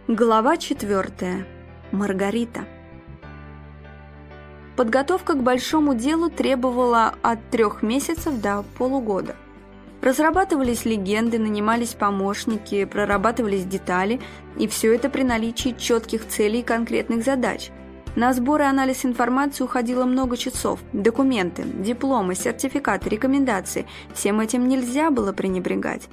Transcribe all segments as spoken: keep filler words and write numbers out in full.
Глава четвертая. Маргарита. Подготовка к большому делу требовала от трех месяцев до полугода. Разрабатывались легенды, нанимались помощники, прорабатывались детали, и все это при наличии четких целей и конкретных задач. На сбор и анализ информации уходило много часов. Документы, дипломы, сертификаты, рекомендации – всем этим нельзя было пренебрегать.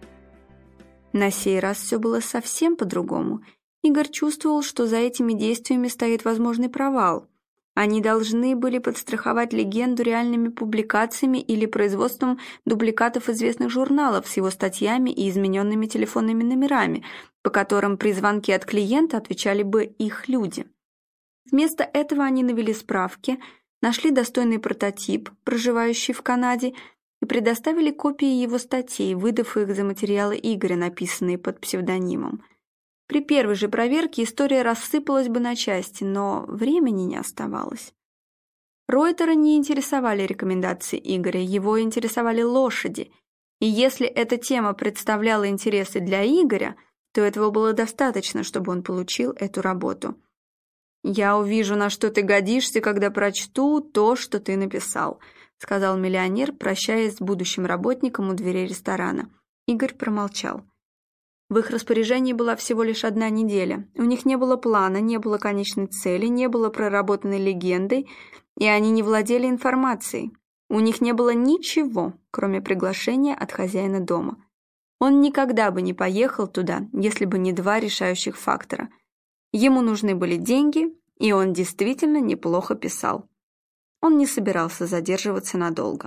На сей раз все было совсем по-другому. Игорь чувствовал, что за этими действиями стоит возможный провал. Они должны были подстраховать легенду реальными публикациями или производством дубликатов известных журналов с его статьями и измененными телефонными номерами, по которым при звонке от клиента отвечали бы их люди. Вместо этого они навели справки, нашли достойный прототип, проживающий в Канаде, и предоставили копии его статей, выдав их за материалы Игоря, написанные под псевдонимом. При первой же проверке история рассыпалась бы на части, но времени не оставалось. Ройтера не интересовали рекомендации Игоря, его интересовали лошади, и если эта тема представляла интересы для Игоря, то этого было достаточно, чтобы он получил эту работу. «Я увижу, на что ты годишься, когда прочту то, что ты написал», сказал миллионер, прощаясь с будущим работником у дверей ресторана. Игорь промолчал. В их распоряжении была всего лишь одна неделя. У них не было плана, не было конечной цели, не было проработанной легендой, и они не владели информацией. У них не было ничего, кроме приглашения от хозяина дома. Он никогда бы не поехал туда, если бы не два решающих фактора. Ему нужны были деньги, и он действительно неплохо писал. Он не собирался задерживаться надолго.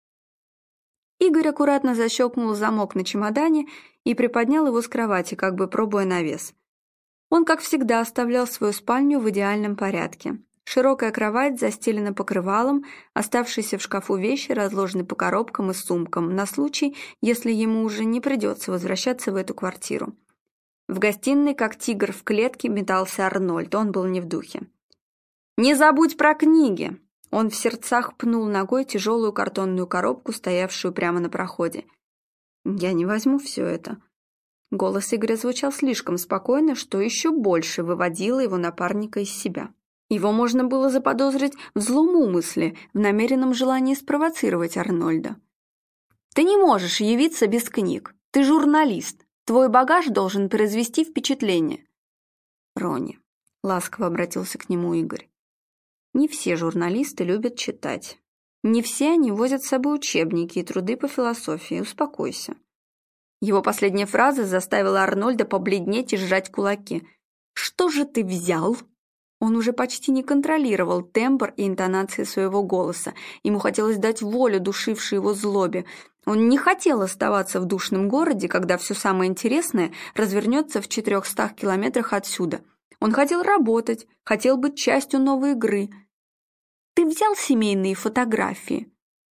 Игорь аккуратно защелкнул замок на чемодане и приподнял его с кровати, как бы пробуя на вес. Он, как всегда, оставлял свою спальню в идеальном порядке. Широкая кровать застелена покрывалом, оставшиеся в шкафу вещи разложены по коробкам и сумкам, на случай, если ему уже не придется возвращаться в эту квартиру. В гостиной, как тигр в клетке, метался Арнольд, он был не в духе. «Не забудь про книги!» Он в сердцах пнул ногой тяжелую картонную коробку, стоявшую прямо на проходе. «Я не возьму все это». Голос Игоря звучал слишком спокойно, что еще больше выводило его напарника из себя. Его можно было заподозрить в злом умысле, в намеренном желании спровоцировать Арнольда. «Ты не можешь явиться без книг. Ты журналист. Твой багаж должен произвести впечатление». «Рони», — ласково обратился к нему Игорь, не все журналисты любят читать. Не все они возят с собой учебники и труды по философии. Успокойся. Его последняя фраза заставила Арнольда побледнеть и сжать кулаки. «Что же ты взял?» Он уже почти не контролировал тембр и интонации своего голоса. Ему хотелось дать волю душившей его злобе. Он не хотел оставаться в душном городе, когда все самое интересное развернется в четырехстах километрах отсюда. Он хотел работать, хотел быть частью новой игры. «Ты взял семейные фотографии?»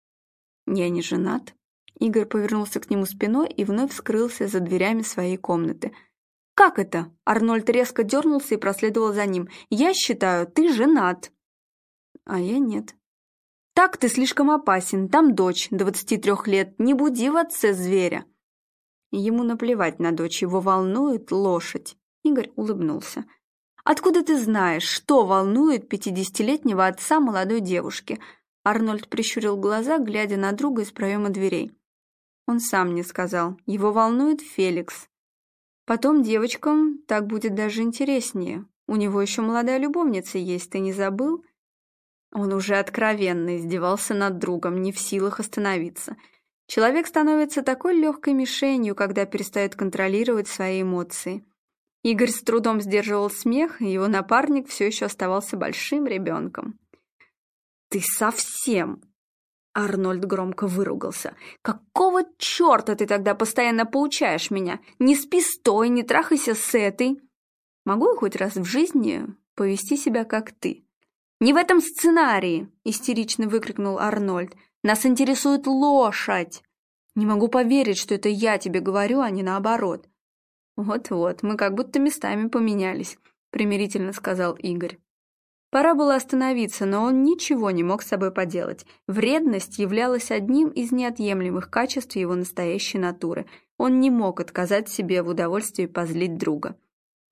«Я не женат». Игорь повернулся к нему спиной и вновь скрылся за дверями своей комнаты. «Как это?» Арнольд резко дернулся и проследовал за ним. «Я считаю, ты женат». «А я нет». «Так ты слишком опасен. Там дочь, двадцати трёх лет. Не буди в отце зверя». Ему наплевать на дочь, его волнует лошадь. Игорь улыбнулся. «Откуда ты знаешь, что волнует пятидесятилетнего отца молодой девушки?» Арнольд прищурил глаза, глядя на друга из проема дверей. Он сам не сказал. Его волнует Феликс. Потом девочкам так будет даже интереснее. У него еще молодая любовница есть, ты не забыл? Он уже откровенно издевался над другом, не в силах остановиться. Человек становится такой легкой мишенью, когда перестает контролировать свои эмоции. Игорь с трудом сдерживал смех, и его напарник все еще оставался большим ребенком. «Ты совсем...» Арнольд громко выругался. «Какого черта ты тогда постоянно поучаешь меня? Не спи с той, не трахайся с этой. Могу я хоть раз в жизни повести себя как ты?» «Не в этом сценарии!» — истерично выкрикнул Арнольд. «Нас интересует лошадь! Не могу поверить, что это я тебе говорю, а не наоборот». «Вот-вот, мы как будто местами поменялись», — примирительно сказал Игорь. Пора было остановиться, но он ничего не мог с собой поделать. Вредность являлась одним из неотъемлемых качеств его настоящей натуры. Он не мог отказать себе в удовольствии позлить друга.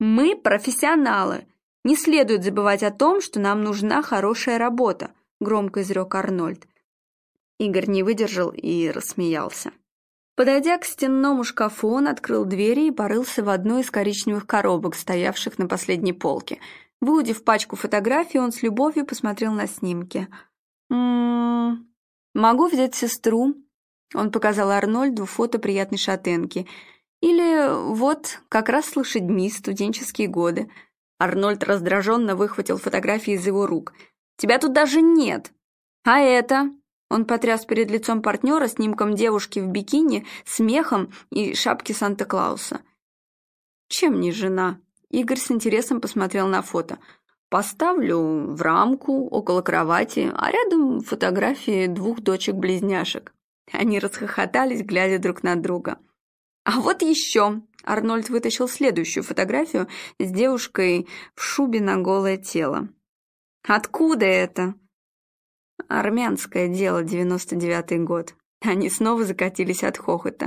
Мы профессионалы. Не следует забывать о том, что нам нужна хорошая работа, громко изрек Арнольд. Игорь не выдержал и рассмеялся. Подойдя к стенному шкафу, он открыл двери и порылся в одной из коричневых коробок, стоявших на последней полке. Выудив пачку фотографий, он с любовью посмотрел на снимки. «М-м-м, могу взять сестру?» Он показал Арнольду фото приятной шатенки. «Или вот, как раз с лошадьми, студенческие годы». Арнольд раздраженно выхватил фотографии из его рук. «Тебя тут даже нет!» «А это?» Он потряс перед лицом партнера снимком девушки в бикини, смехом и шапке Санта-Клауса. «Чем не жена?» Игорь с интересом посмотрел на фото. «Поставлю в рамку около кровати, а рядом фотографии двух дочек-близняшек». Они расхохотались, глядя друг на друга. «А вот еще!» Арнольд вытащил следующую фотографию с девушкой в шубе на голое тело. «Откуда это?» «Армянское дело, девяносто девятый год». Они снова закатились от хохота.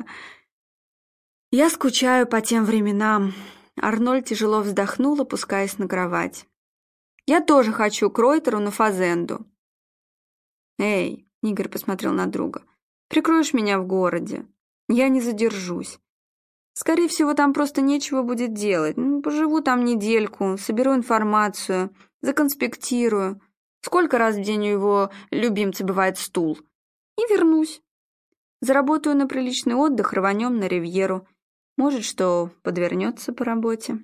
«Я скучаю по тем временам». Арнольд тяжело вздохнул, опускаясь на кровать. «Я тоже хочу к Ройтеру на фазенду». «Эй», — Игорь посмотрел на друга, — «прикроешь меня в городе? Я не задержусь. Скорее всего, там просто нечего будет делать. Ну, поживу там недельку, соберу информацию, законспектирую. Сколько раз в день у его любимца бывает стул. И вернусь. Заработаю на приличный отдых, рванем на ривьеру. Может, что подвернется по работе».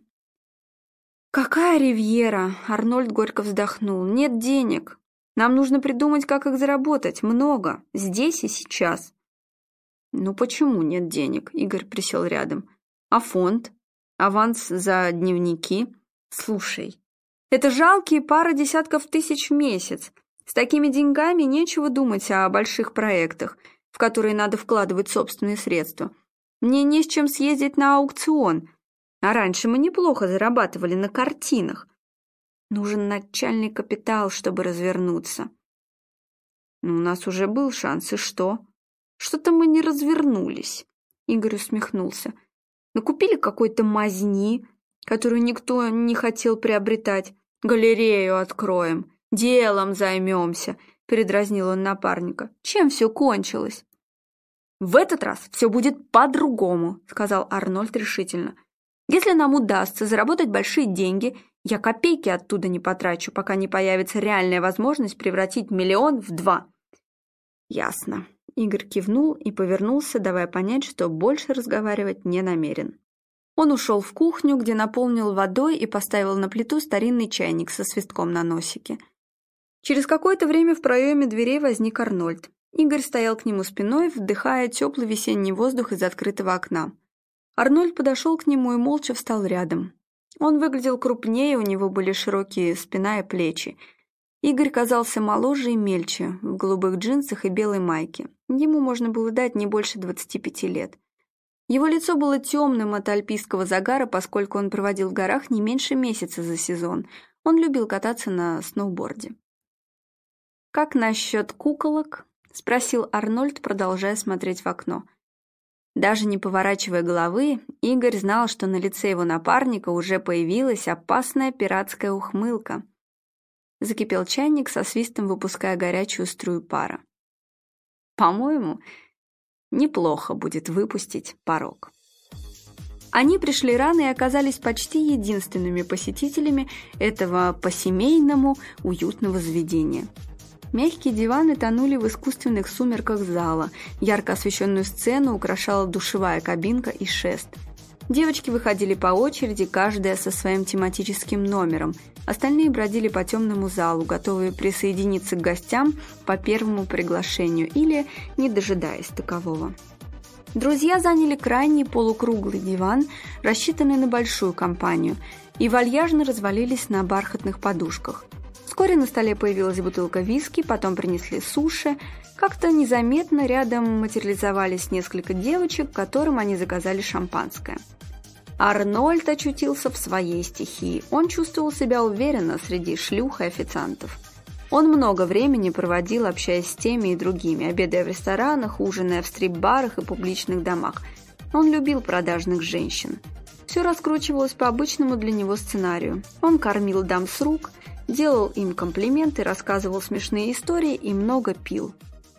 «Какая ривьера?» Арнольд горько вздохнул. «Нет денег. Нам нужно придумать, как их заработать. Много. Здесь и сейчас». «Ну почему нет денег?» Игорь присел рядом. «А фонд? Аванс за дневники? Слушай, это жалкие пара десятков тысяч в месяц. С такими деньгами нечего думать о больших проектах, в которые надо вкладывать собственные средства. Мне не с чем съездить на аукцион. А раньше мы неплохо зарабатывали на картинах. Нужен начальный капитал, чтобы развернуться». «Ну, у нас уже был шанс, и что?» «Что-то мы не развернулись», — Игорь усмехнулся. «Накупили какой-то мазни, которую никто не хотел приобретать. Галерею откроем, делом займемся», — передразнил он напарника. «Чем все кончилось?» «В этот раз все будет по-другому», — сказал Арнольд решительно. «Если нам удастся заработать большие деньги, я копейки оттуда не потрачу, пока не появится реальная возможность превратить миллион в два». «Ясно». Игорь кивнул и повернулся, давая понять, что больше разговаривать не намерен. Он ушел в кухню, где наполнил водой и поставил на плиту старинный чайник со свистком на носике. Через какое-то время в проеме дверей возник Арнольд. Игорь стоял к нему спиной, вдыхая теплый весенний воздух из открытого окна. Арнольд подошел к нему и молча встал рядом. Он выглядел крупнее, у него были широкие спина и плечи. Игорь казался моложе и мельче, в голубых джинсах и белой майке. Ему можно было дать не больше двадцати пяти лет. Его лицо было темным от альпийского загара, поскольку он проводил в горах не меньше месяца за сезон. Он любил кататься на сноуборде. «Как насчет куколок?» — спросил Арнольд, продолжая смотреть в окно. Даже не поворачивая головы, Игорь знал, что на лице его напарника уже появилась опасная пиратская ухмылка. Закипел чайник, со свистом выпуская горячую струю пара. «По-моему, неплохо будет выпустить порог». Они пришли рано и оказались почти единственными посетителями этого по-семейному уютного заведения. Мягкие диваны тонули в искусственных сумерках зала, ярко освещенную сцену украшала душевая кабинка и шест. Девочки выходили по очереди, каждая со своим тематическим номером. Остальные бродили по темному залу, готовые присоединиться к гостям по первому приглашению или не дожидаясь такового. Друзья заняли крайний полукруглый диван, рассчитанный на большую компанию, и вальяжно развалились на бархатных подушках. Вскоре на столе появилась бутылка виски, потом принесли суши. Как-то незаметно рядом материализовались несколько девочек, которым они заказали шампанское. Арнольд очутился в своей стихии. Он чувствовал себя уверенно среди шлюх и официантов. Он много времени проводил, общаясь с теми и другими, обедая в ресторанах, ужиная в стрип-барах и публичных домах. Он любил продажных женщин. Все раскручивалось по обычному для него сценарию. Он кормил дам с рук, делал им комплименты, рассказывал смешные истории и много пил.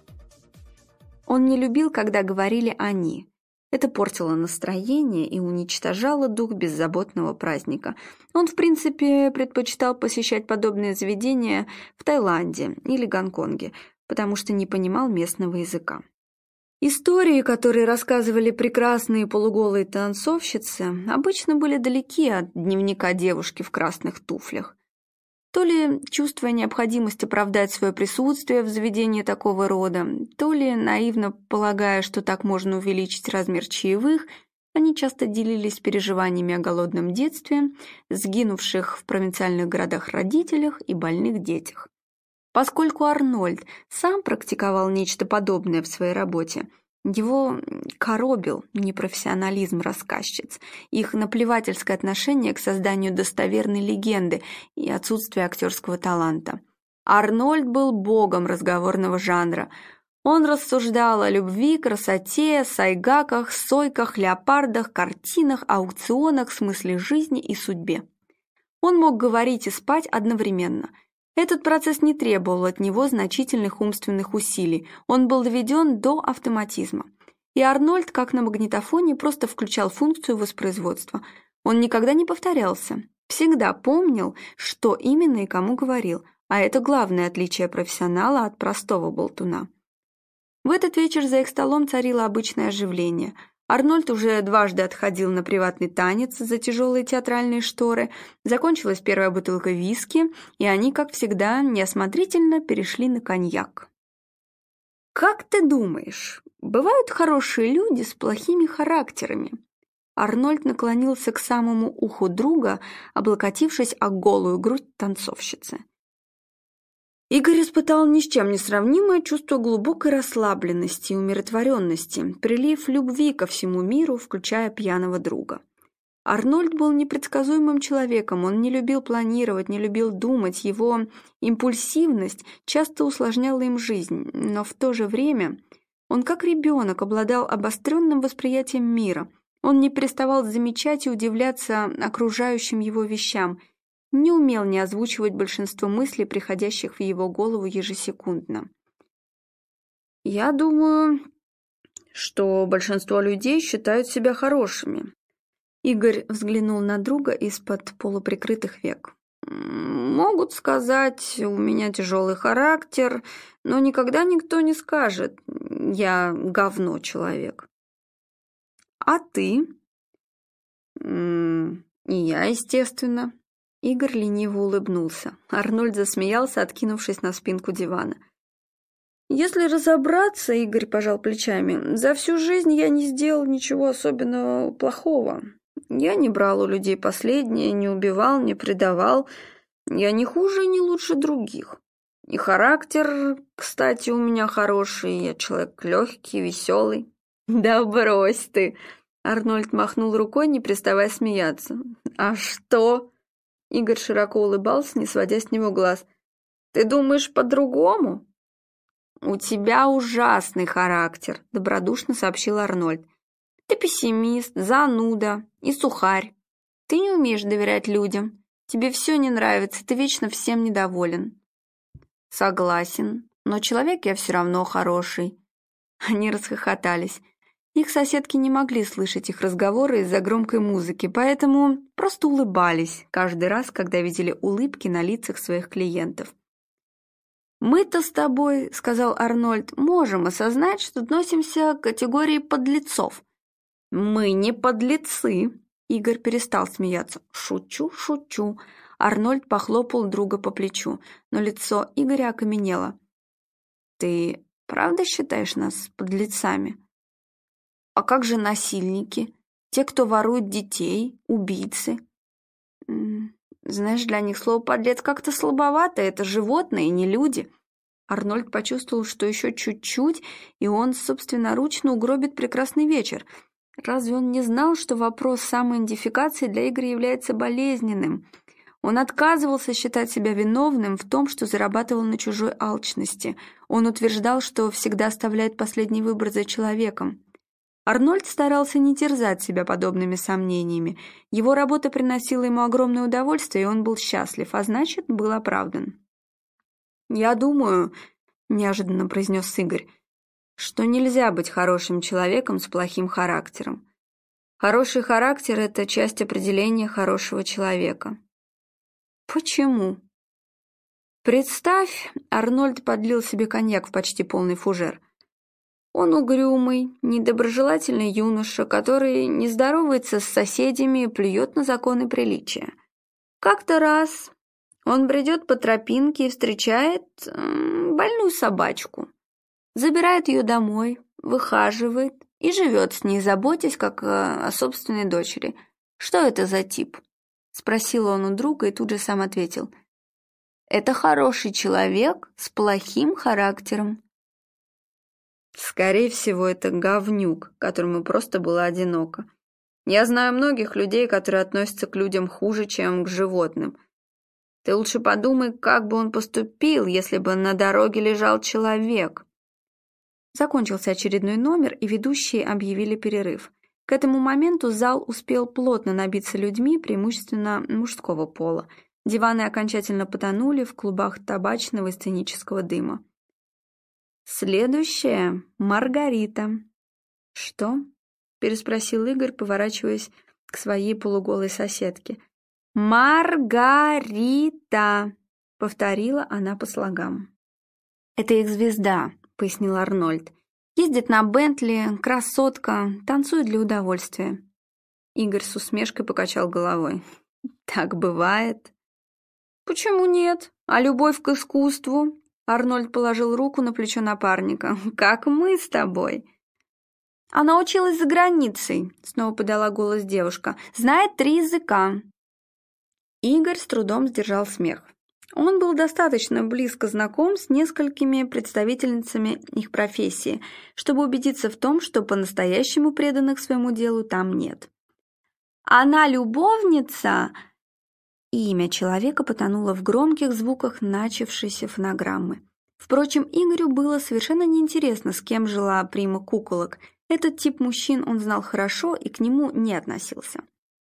Он не любил, когда говорили «они». Это портило настроение и уничтожало дух беззаботного праздника. Он, в принципе, предпочитал посещать подобные заведения в Таиланде или Гонконге, потому что не понимал местного языка. Истории, которые рассказывали прекрасные полуголые танцовщицы, обычно были далеки от дневника девушки в красных туфлях. То ли чувствуя необходимость оправдать свое присутствие в заведении такого рода, то ли наивно полагая, что так можно увеличить размер чаевых, они часто делились переживаниями о голодном детстве, сгинувших в провинциальных городах родителях и больных детях. Поскольку Арнольд сам практиковал нечто подобное в своей работе, его коробил непрофессионализм рассказчиц, их наплевательское отношение к созданию достоверной легенды и отсутствие актерского таланта. Арнольд был богом разговорного жанра. Он рассуждал о любви, красоте, сайгаках, сойках, леопардах, картинах, аукционах, смысле жизни и судьбе. Он мог говорить и спать одновременно. Этот процесс не требовал от него значительных умственных усилий, он был доведен до автоматизма. И Арнольд, как на магнитофоне, просто включал функцию воспроизводства. Он никогда не повторялся, всегда помнил, что именно и кому говорил, а это главное отличие профессионала от простого болтуна. В этот вечер за их столом царило обычное оживление. Арнольд уже дважды отходил на приватный танец за тяжелые театральные шторы, закончилась первая бутылка виски, и они, как всегда, неосмотрительно перешли на коньяк. «Как ты думаешь, бывают хорошие люди с плохими характерами?» Арнольд наклонился к самому уху друга, облокотившись о голую грудь танцовщицы. Игорь испытал ни с чем не сравнимое чувство глубокой расслабленности и умиротворенности, прилив любви ко всему миру, включая пьяного друга. Арнольд был непредсказуемым человеком, он не любил планировать, не любил думать, его импульсивность часто усложняла им жизнь, но в то же время он, как ребенок, обладал обостренным восприятием мира, он не переставал замечать и удивляться окружающим его вещам, не умел не озвучивать большинство мыслей, приходящих в его голову ежесекундно. «Я думаю, что большинство людей считают себя хорошими». Игорь взглянул на друга из-под полуприкрытых век. «Могут сказать, у меня тяжелый характер, но никогда никто не скажет, я говно человек». «А ты?» «М-м, и я, естественно». Игорь лениво улыбнулся. Арнольд засмеялся, откинувшись на спинку дивана. «Если разобраться, — Игорь пожал плечами, — за всю жизнь я не сделал ничего особенно плохого. Я не брал у людей последнее, не убивал, не предавал. Я не хуже и не лучше других. И характер, кстати, у меня хороший, я человек легкий, веселый». «Да брось ты!» Арнольд махнул рукой, не переставая смеяться. «А что?» Игорь широко улыбался, не сводя с него глаз. «Ты думаешь по-другому?» «У тебя ужасный характер», — добродушно сообщил Арнольд. «Ты пессимист, зануда и сухарь. Ты не умеешь доверять людям. Тебе все не нравится, ты вечно всем недоволен». «Согласен, но человек я все равно хороший». Они расхохотались. Их соседки не могли слышать их разговоры из-за громкой музыки, поэтому просто улыбались каждый раз, когда видели улыбки на лицах своих клиентов. «Мы-то с тобой, — сказал Арнольд, — можем осознать, что относимся к категории подлецов». «Мы не подлецы!» Игорь перестал смеяться. «Шучу, шучу!» Арнольд похлопал друга по плечу, но лицо Игоря окаменело. «Ты правда считаешь нас подлецами?» «А как же насильники? Те, кто ворует детей, убийцы?» «Знаешь, для них слово «подлец» как-то слабовато, это животные, не люди». Арнольд почувствовал, что еще чуть-чуть, и он собственноручно угробит прекрасный вечер. Разве он не знал, что вопрос самоидентификации для Игоря является болезненным? Он отказывался считать себя виновным в том, что зарабатывал на чужой алчности. Он утверждал, что всегда оставляет последний выбор за человеком. Арнольд старался не терзать себя подобными сомнениями. Его работа приносила ему огромное удовольствие, и он был счастлив, а значит, был оправдан. «Я думаю», — неожиданно произнес Игорь, «что нельзя быть хорошим человеком с плохим характером. Хороший характер — это часть определения хорошего человека». «Почему?» «Представь», — Арнольд подлил себе коньяк в почти полный фужер. «Он угрюмый, недоброжелательный юноша, который не здоровается с соседями и плюет на законы приличия. Как-то раз он бредет по тропинке и встречает м, больную собачку, забирает ее домой, выхаживает и живет с ней, заботясь как о собственной дочери. Что это за тип?» — спросил он у друга и тут же сам ответил. «Это хороший человек с плохим характером». «Скорее всего, это говнюк, которому просто было одиноко. Я знаю многих людей, которые относятся к людям хуже, чем к животным. Ты лучше подумай, как бы он поступил, если бы на дороге лежал человек». Закончился очередной номер, и ведущие объявили перерыв. К этому моменту зал успел плотно набиться людьми, преимущественно мужского пола. Диваны окончательно потонули в клубах табачного и сценического дыма. «Следующая — Маргарита». «Что?» — переспросил Игорь, поворачиваясь к своей полуголой соседке. «Маргарита», — повторила она по слогам. «Это их звезда», — пояснил Арнольд. «Ездит на Бентли, красотка, танцует для удовольствия». Игорь с усмешкой покачал головой. «Так бывает». «Почему нет? А любовь к искусству?» Арнольд положил руку на плечо напарника. «Как мы с тобой». «Она училась за границей», — снова подала голос девушка. «Знает три языка». Игорь с трудом сдержал смех. Он был достаточно близко знаком с несколькими представительницами их профессии, чтобы убедиться в том, что по-настоящему преданных своему делу там нет. «Она любовница?» Имя человека потонуло в громких звуках начавшейся фонограммы. Впрочем, Игорю было совершенно неинтересно, с кем жила прима куколок. Этот тип мужчин он знал хорошо и к нему не относился.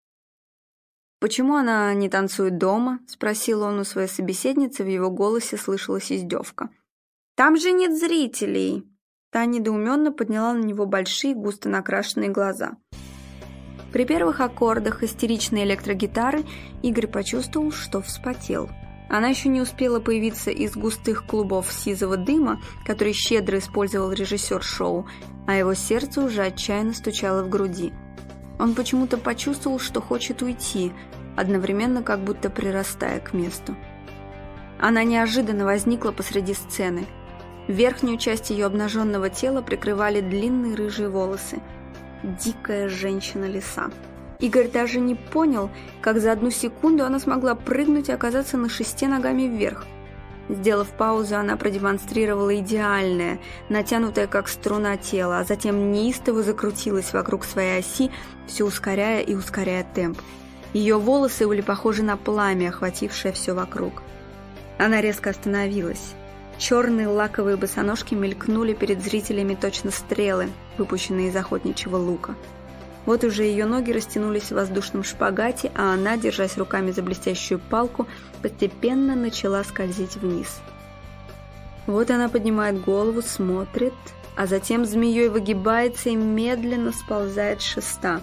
«Почему она не танцует дома?» — спросил он у своей собеседницы, в его голосе слышалась издевка. «Там же нет зрителей!» Та недоуменно подняла на него большие, густо накрашенные глаза. При первых аккордах истеричной электрогитары Игорь почувствовал, что вспотел. Она еще не успела появиться из густых клубов сизого дыма, который щедро использовал режиссер шоу, а его сердце уже отчаянно стучало в груди. Он почему-то почувствовал, что хочет уйти, одновременно как будто прирастая к месту. Она неожиданно возникла посреди сцены. Верхнюю часть ее обнаженного тела прикрывали длинные рыжие волосы. Дикая женщина леса. Игорь даже не понял, как за одну секунду она смогла прыгнуть и оказаться на шесте ногами вверх. Сделав паузу, она продемонстрировала идеальное, натянутое как струна тело, а затем неистово закрутилась вокруг своей оси, все ускоряя и ускоряя темп. Ее волосы были похожи на пламя, охватившее все вокруг. Она резко остановилась. Черные лаковые босоножки мелькнули перед зрителями точно стрелы, выпущенные из охотничьего лука. Вот уже ее ноги растянулись в воздушном шпагате, а она, держась руками за блестящую палку, постепенно начала скользить вниз. Вот она поднимает голову, смотрит, а затем змеей выгибается и медленно сползает с шеста.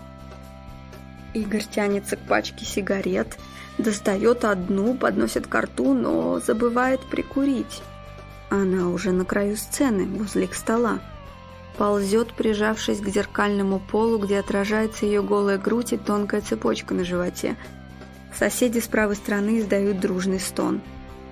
Игорь тянется к пачке сигарет, достает одну, подносит ко рту, но забывает прикурить. Она уже на краю сцены, возле их стола. Ползет, прижавшись к зеркальному полу, где отражается ее голая грудь и тонкая цепочка на животе. Соседи с правой стороны издают дружный стон.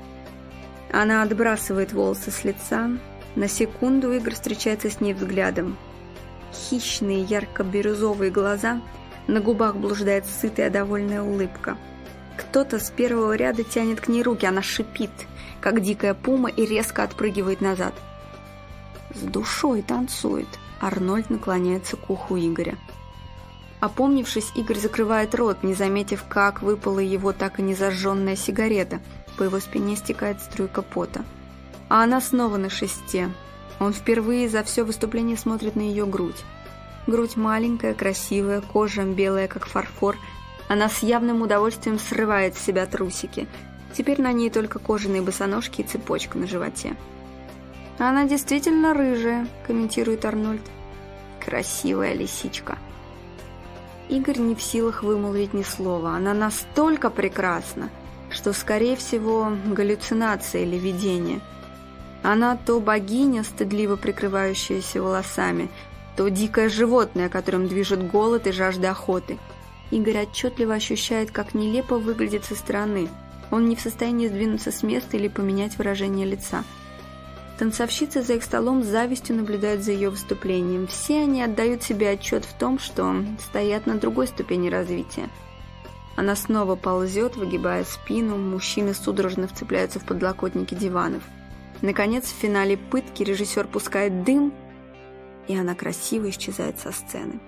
Она отбрасывает волосы с лица. На секунду Игорь встречается с ней взглядом. Хищные ярко-бирюзовые глаза, на губах блуждает сытая довольная улыбка. Кто-то с первого ряда тянет к ней руки, она шипит, как дикая пума, и резко отпрыгивает назад. С душой танцует. Арнольд наклоняется к уху Игоря. Опомнившись, Игорь закрывает рот, не заметив, как выпала его так и не зажженная сигарета. По его спине стекает струйка пота. А она снова на шесте. Он впервые за все выступление смотрит на ее грудь. Грудь маленькая, красивая, кожа белая, как фарфор. Она с явным удовольствием срывает с себя трусики. Теперь на ней только кожаные босоножки и цепочка на животе. «Она действительно рыжая», — комментирует Арнольд. «Красивая лисичка». Игорь не в силах вымолвить ни слова. Она настолько прекрасна, что, скорее всего, галлюцинация или видение. Она то богиня, стыдливо прикрывающаяся волосами, то дикое животное, которым движет голод и жажда охоты. Игорь отчетливо ощущает, как нелепо выглядит со стороны. Он не в состоянии сдвинуться с места или поменять выражение лица. Танцовщицы за их столом с завистью наблюдают за ее выступлением. Все они отдают себе отчет в том, что стоят на другой ступени развития. Она снова ползет, выгибая спину, мужчины судорожно вцепляются в подлокотники диванов. Наконец, в финале пытки режиссер пускает дым, и она красиво исчезает со сцены.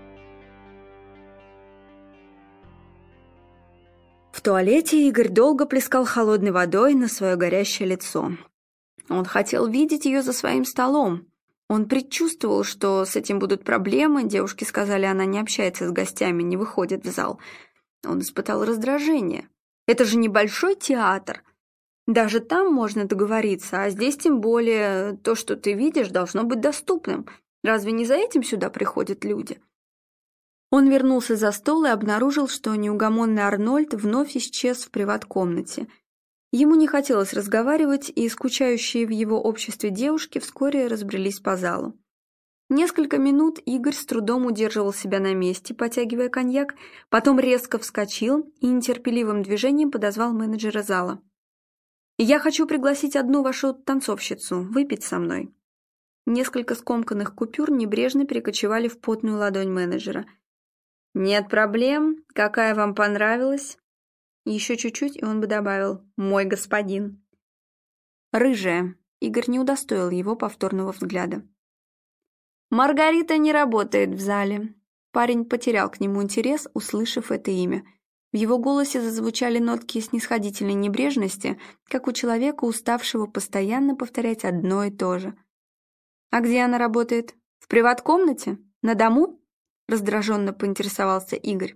В туалете Игорь долго плескал холодной водой на свое горящее лицо. Он хотел видеть ее за своим столом. Он предчувствовал, что с этим будут проблемы. Девушки сказали, она не общается с гостями, не выходит в зал. Он испытал раздражение. Это же небольшой театр. Даже там можно договориться, а здесь тем более то, что ты видишь, должно быть доступным. Разве не за этим сюда приходят люди? Он вернулся за стол и обнаружил, что неугомонный Арнольд вновь исчез в приват-комнате. Ему не хотелось разговаривать, и скучающие в его обществе девушки вскоре разбрелись по залу. Несколько минут Игорь с трудом удерживал себя на месте, потягивая коньяк, потом резко вскочил и нетерпеливым движением подозвал менеджера зала. «Я хочу пригласить одну вашу танцовщицу выпить со мной». Несколько скомканных купюр небрежно перекочевали в потную ладонь менеджера. «Нет проблем. Какая вам понравилась?» Еще чуть-чуть, и он бы добавил «мой господин». «Рыжая». Игорь не удостоил его повторного взгляда. «Маргарита не работает в зале». Парень потерял к нему интерес, услышав это имя. В его голосе зазвучали нотки снисходительной небрежности, как у человека, уставшего постоянно повторять одно и то же. «А где она работает? В приват-комнате? На дому?» Раздраженно поинтересовался Игорь.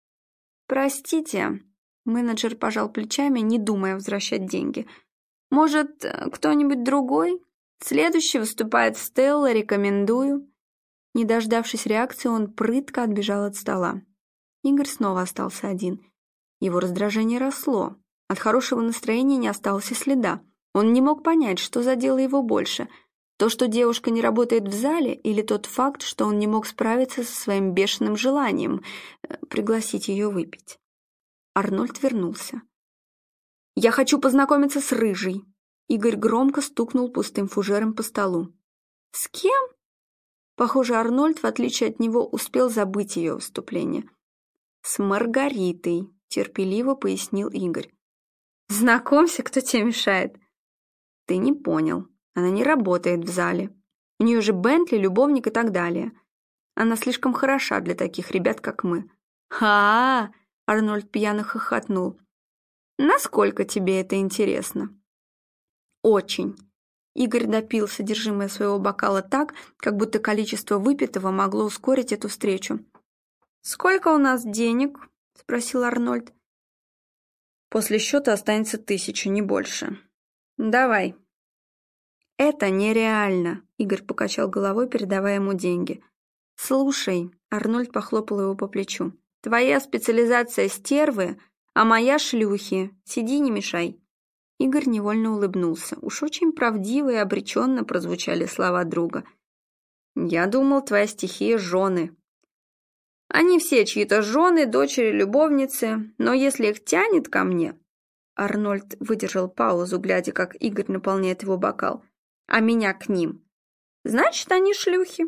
«Простите». Менеджер пожал плечами, не думая возвращать деньги. «Может, кто-нибудь другой? Следующий выступает Стелла, рекомендую». Не дождавшись реакции, он прытко отбежал от стола. Игорь снова остался один. Его раздражение росло. От хорошего настроения не осталось и следа. Он не мог понять, что задело его больше. То, что девушка не работает в зале, или тот факт, что он не мог справиться со своим бешеным желанием пригласить ее выпить. Арнольд вернулся. «Я хочу познакомиться с Рыжей!» Игорь громко стукнул пустым фужером по столу. «С кем?» Похоже, Арнольд, в отличие от него, успел забыть ее выступление. «С Маргаритой», — терпеливо пояснил Игорь. «Знакомься, кто тебе мешает?» «Ты не понял. Она не работает в зале. У нее же Бентли, любовник и так далее. Она слишком хороша для таких ребят, как мы». «Ха-ха!» — Арнольд пьяно хохотнул. «Насколько тебе это интересно?» «Очень». Игорь допил содержимое своего бокала так, как будто количество выпитого могло ускорить эту встречу. «Сколько у нас денег?» — спросил Арнольд. «После счета останется тысяча, не больше. Давай». «Это нереально», — Игорь покачал головой, передавая ему деньги. «Слушай», — Арнольд похлопал его по плечу, «твоя специализация стервы, а моя шлюхи. Сиди, не мешай». Игорь невольно улыбнулся. Уж очень правдиво и обреченно прозвучали слова друга. «Я думал, твоя стихия — жены». «Они все чьи-то жены, дочери, любовницы, но если их тянет ко мне...» Арнольд выдержал паузу, глядя, как Игорь наполняет его бокал. «А меня к ним. Значит, они шлюхи».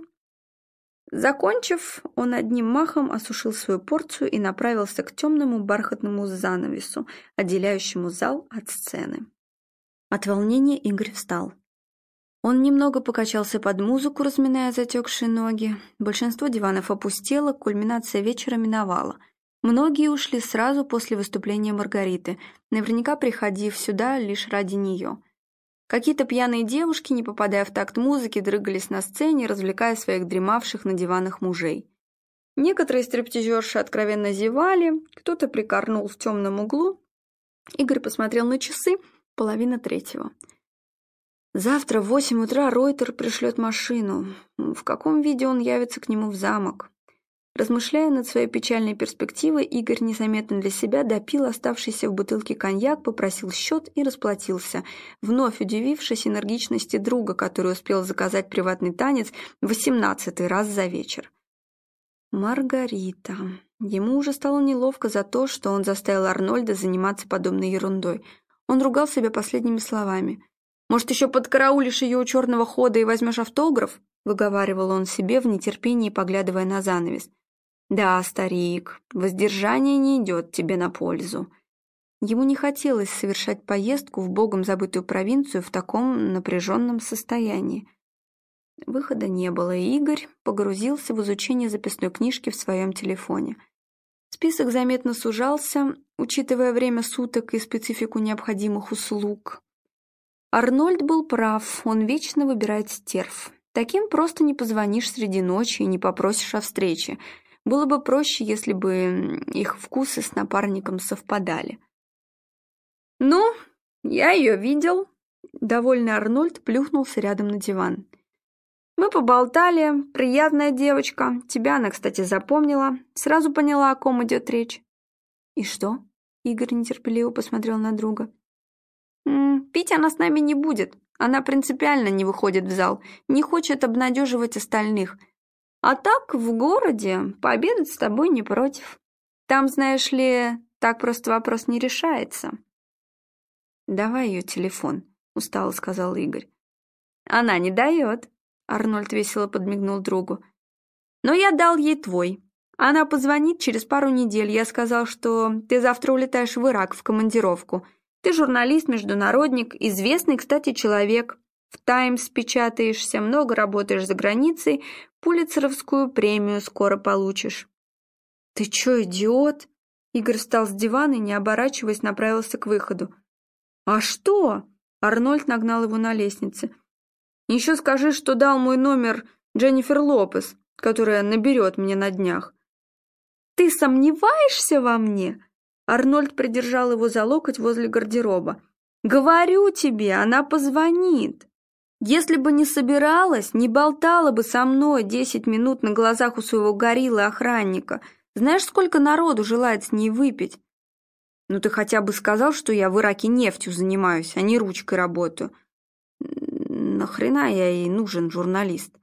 Закончив, он одним махом осушил свою порцию и направился к темному бархатному занавесу, отделяющему зал от сцены. От волнения Игорь встал. Он немного покачался под музыку, разминая затекшие ноги. Большинство диванов опустело, кульминация вечера миновала. Многие ушли сразу после выступления Маргариты, наверняка приходив сюда лишь ради нее. Какие-то пьяные девушки, не попадая в такт музыки, дрыгались на сцене, развлекая своих дремавших на диванах мужей. Некоторые стриптизерши откровенно зевали, кто-то прикорнул в темном углу. Игорь посмотрел на часы, половина третьего. Завтра в восемь утра Ройтер пришлет машину. В каком виде он явится к нему в замок? Размышляя над своей печальной перспективой, Игорь незаметно для себя допил оставшийся в бутылке коньяк, попросил счет и расплатился, вновь удивившись энергичности друга, который успел заказать приватный танец восемнадцатый раз за вечер. Маргарита. Ему уже стало неловко за то, что он заставил Арнольда заниматься подобной ерундой. Он ругал себя последними словами. «Может, еще подкараулишь ее у черного хода и возьмешь автограф?» — выговаривал он себе в нетерпении, поглядывая на занавес. «Да, старик, воздержание не идет тебе на пользу». Ему не хотелось совершать поездку в богом забытую провинцию в таком напряженном состоянии. Выхода не было, и Игорь погрузился в изучение записной книжки в своем телефоне. Список заметно сужался, учитывая время суток и специфику необходимых услуг. Арнольд был прав, он вечно выбирает стерв. Таким просто не позвонишь среди ночи и не попросишь о встрече. Было бы проще, если бы их вкусы с напарником совпадали. «Ну, я ее видел», — довольный Арнольд плюхнулся рядом на диван. «Мы поболтали, приятная девочка, тебя она, кстати, запомнила, сразу поняла, о ком идет речь». «И что?» — Игорь нетерпеливо посмотрел на друга. М-м, «Пить она с нами не будет, она принципиально не выходит в зал, не хочет обнадеживать остальных. А так, в городе, пообедать с тобой не против. Там, знаешь ли, так просто вопрос не решается». «Давай ее телефон», — устало сказал Игорь. «Она не дает», — Арнольд весело подмигнул другу. «Но я дал ей твой. Она позвонит через пару недель. Я сказал, что ты завтра улетаешь в Ирак в командировку. Ты журналист, международник, известный, кстати, человек. В «Таймс» печатаешься, много работаешь за границей, пулитцеровскую премию скоро получишь». «Ты чё, идиот?» Игорь встал с дивана и, не оборачиваясь, направился к выходу. «А что?» Арнольд нагнал его на лестнице. «Еще скажи, что дал мой номер Дженнифер Лопес, которая наберет меня на днях». «Ты сомневаешься во мне?» Арнольд придержал его за локоть возле гардероба. «Говорю тебе, она позвонит. Если бы не собиралась, не болтала бы со мной десять минут на глазах у своего гориллы-охранника. Знаешь, сколько народу желает с ней выпить? Ну ты хотя бы сказал, что я в Ираке нефтью занимаюсь, а не ручкой работаю. Нахрена я ей нужен, журналист?»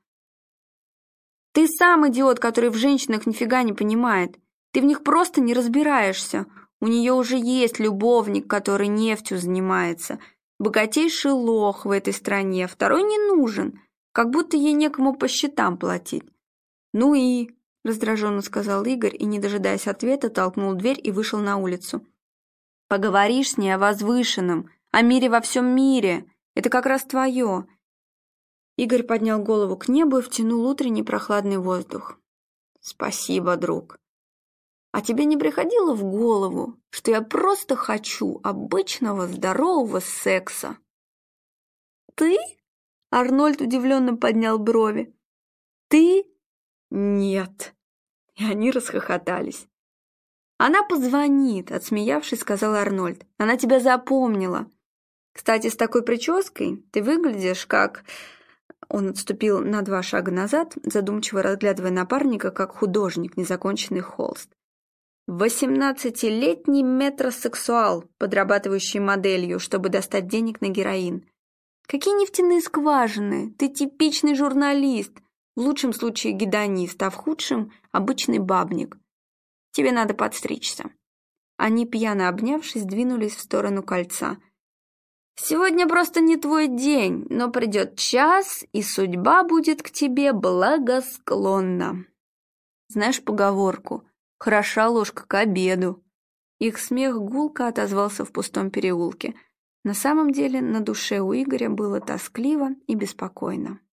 «Ты сам идиот, который в женщинах нифига не понимает. Ты в них просто не разбираешься. У нее уже есть любовник, который нефтью занимается. Богатейший лох в этой стране, второй не нужен. Как будто ей некому по счетам платить». «Ну и...» — раздраженно сказал Игорь и, не дожидаясь ответа, толкнул дверь и вышел на улицу. «Поговоришь с ней о возвышенном, о мире во всем мире. Это как раз твое». Игорь поднял голову к небу и втянул утренний прохладный воздух. «Спасибо, друг. А тебе не приходило в голову, что я просто хочу обычного здорового секса?» «Ты?» — Арнольд удивленно поднял брови. «Ты?» «Нет». И они расхохотались. «Она позвонит», — отсмеявшись, сказал Арнольд. «Она тебя запомнила. Кстати, с такой прической ты выглядишь как...» Он отступил на два шага назад, задумчиво разглядывая напарника, как художник, незаконченный холст. «Восемнадцатилетний метросексуал, подрабатывающий моделью, чтобы достать денег на героин. Какие нефтяные скважины? Ты типичный журналист, в лучшем случае гедонист, а в худшем — обычный бабник. Тебе надо подстричься». Они, пьяно обнявшись, двинулись в сторону кольца. «Сегодня просто не твой день, но придет час, и судьба будет к тебе благосклонна. Знаешь поговорку «хороша ложка к обеду»?» Их смех гулко отозвался в пустом переулке. На самом деле на душе у Игоря было тоскливо и беспокойно.